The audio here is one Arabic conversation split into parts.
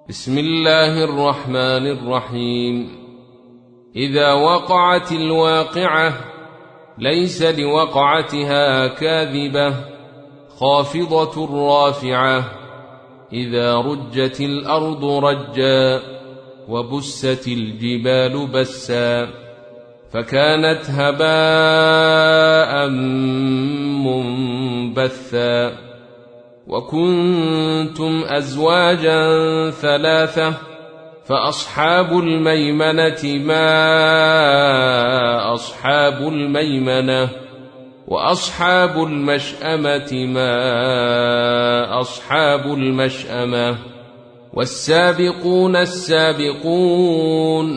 بسم الله الرحمن الرحيم. إذا وقعت الواقعة ليس لوقعتها كاذبة خافضة رافعة. إذا رجت الأرض رجا وبست الجبال بسا فكانت هباء منبثا. وكنتم أزواجا ثلاثة فأصحاب الميمنة ما أصحاب الميمنة وأصحاب المشأمة ما أصحاب المشأمة. والسابقون السابقون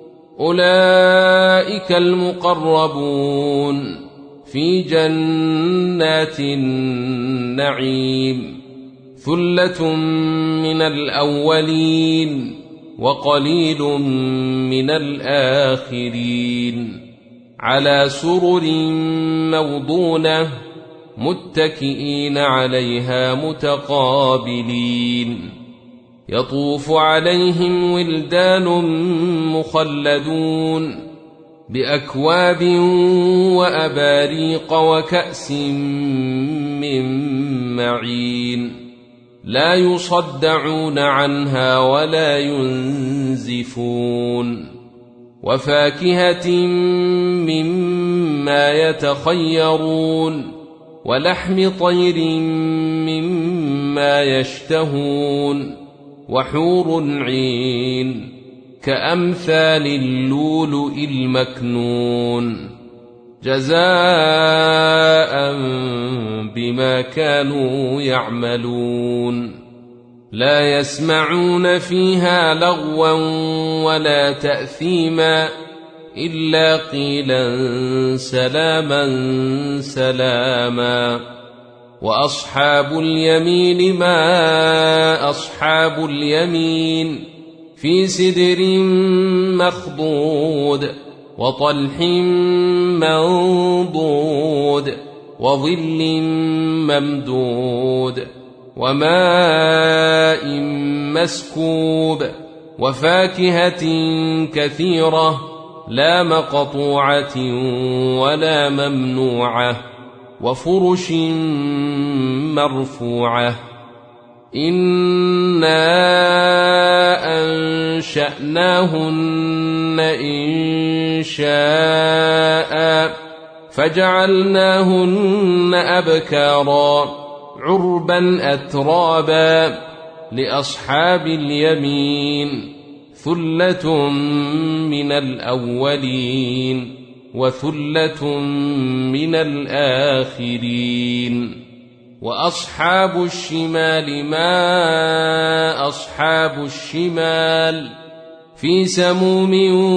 أولئك المقربون في جنات النعيم. ثلة من الأولين وقليل من الآخرين. على سرر موضونة متكئين عليها متقابلين. يطوف عليهم ولدان مخلدون بأكواب وأباريق وكأس من معين. لا يصدعون عنها ولا ينزفون. وفاكهة مما يتخيرون ولحم طير مما يشتهون. وحور عين كأمثال اللؤلؤ المكنون جزاء بما كانوا يعملون. لا يسمعون فيها لغوا ولا تأثيما إلا قيلا سلاما سلاما. وأصحاب اليمين ما أصحاب اليمين في سدر مخضود وطلح منضود وظل ممدود وماء مسكوب. وفاكهة كثيرة لا مقطوعة ولا ممنوعة. وفرش مرفوعة. إنا أنشأناهن إنشاء فجعلناهن أبكارا عربا أترابا. لأصحاب اليمين ثلة من الأولين وثلة من الآخرين. وأصحاب الشمال ما أصحاب الشمال في سموم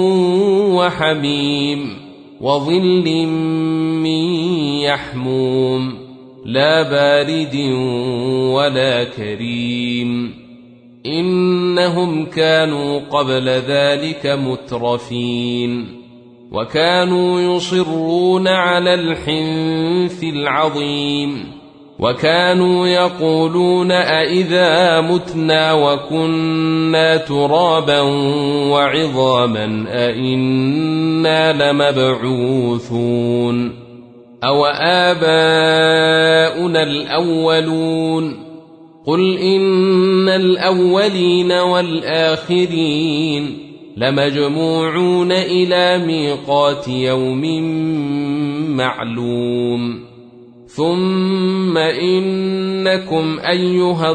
وحميم وظل من يحموم لا بارد ولا كريم. إنهم كانوا قبل ذلك مترفين وكانوا يصرون على الحنث العظيم. وكانوا يقولون أئذا متنا وكنا ترابا وعظاما أئنا لمبعوثون أو آباؤنا الأولون. قل إن الأولين والآخرين لمجموعون إلى ميقات يوم معلوم. ثم إنكم أيها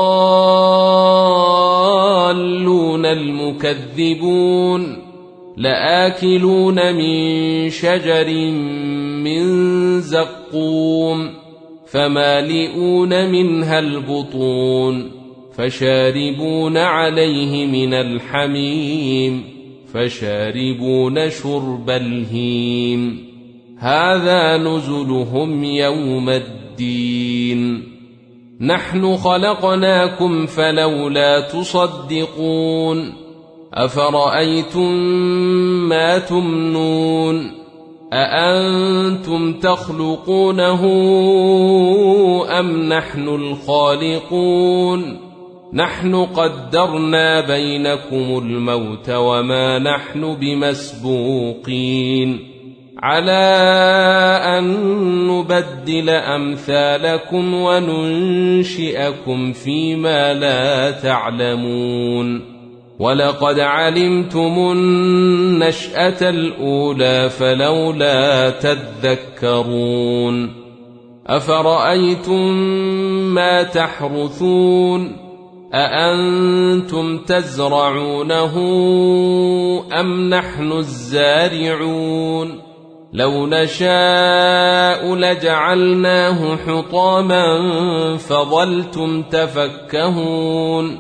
الضالون المكذبون لآكلون من شجر من زقوم فمالئون منها البطون فشاربون عليه من الحميم فشاربون شرب الهيم. هذا نزلهم يوم الدين. نحن خلقناكم فلولا تصدقون. أفرأيتم ما تمنون أأنتم تخلقونه أم نحن الخالقون نحن قدرنا بينكم الموت وما نحن بمسبوقين على أن نبدل أمثالكم وننشئكم فيما لا تعلمون ولقد علمتم النشأة الأولى فلولا تذكرون أفرأيتم ما تحرثون أأنتم تزرعونه أم نحن الزارعون لو نشاء لجعلناه حطاما فظلتم تفكهون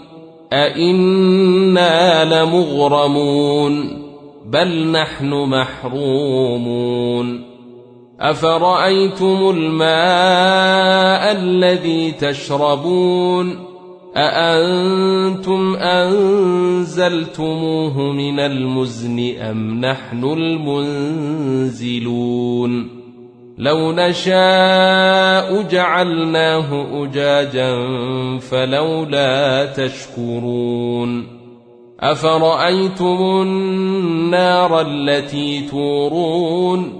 أئنا لمغرمون بل نحن محرومون أفرأيتم الماء الذي تشربون أأنتم أنزلتموه من المزن أم نحن المنزلون لو نشاء جعلناه أجاجا فلولا تشكرون أفرأيتم النار التي تورون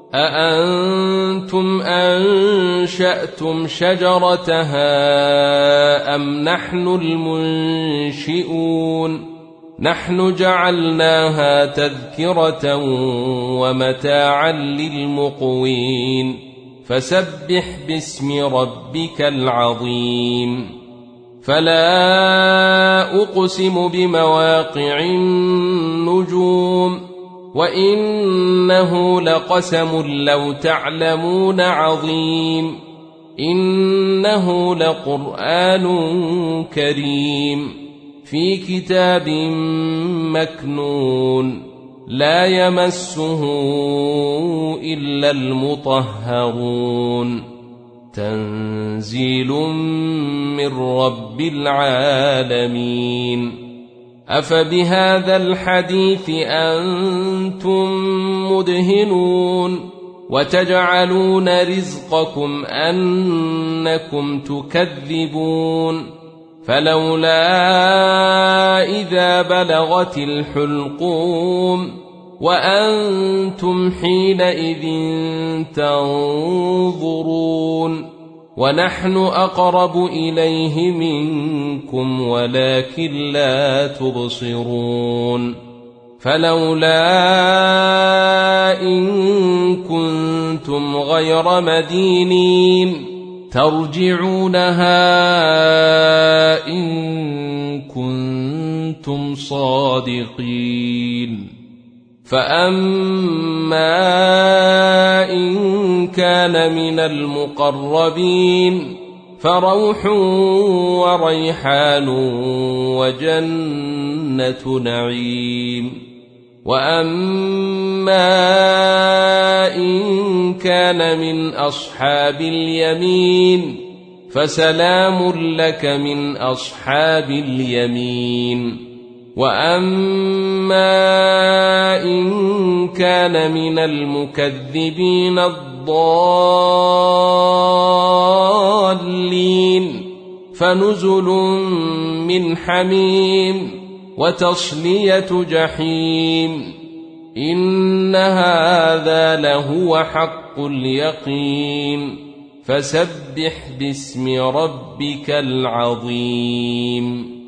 أأنتم أنشأتم شجرتها أم نحن المنشئون نحن جعلناها تذكرة ومتاعا للمقوين فسبح باسم ربك العظيم فلا أقسم بمواقع النجوم وإنه لقسم لو تعلمون عظيم إنه لقرآن كريم في كتاب مكنون لا يمسه إلا المطهرون تنزيل من رب العالمين أفبهذا الحديث أنتم مدهنون وتجعلون رزقكم أنكم تكذبون فلولا إذا بلغت الحلقوم وأنتم حينئذ تنظرون ونحن أقرب إليه منكم ولكن لا تبصرون فلولا إن كنتم غير مدينين ترجعونها إن كنتم صادقين فأما إن كان من المقربين فروح وريحان وجنة نعيم وأما إن كان من أصحاب اليمين فسلام لك من أصحاب اليمين وأما إن كان من المكذبين الضالين فنزل من حميم وتصلية جحيم إن هذا لهو حق اليقين فسبح باسم ربك العظيم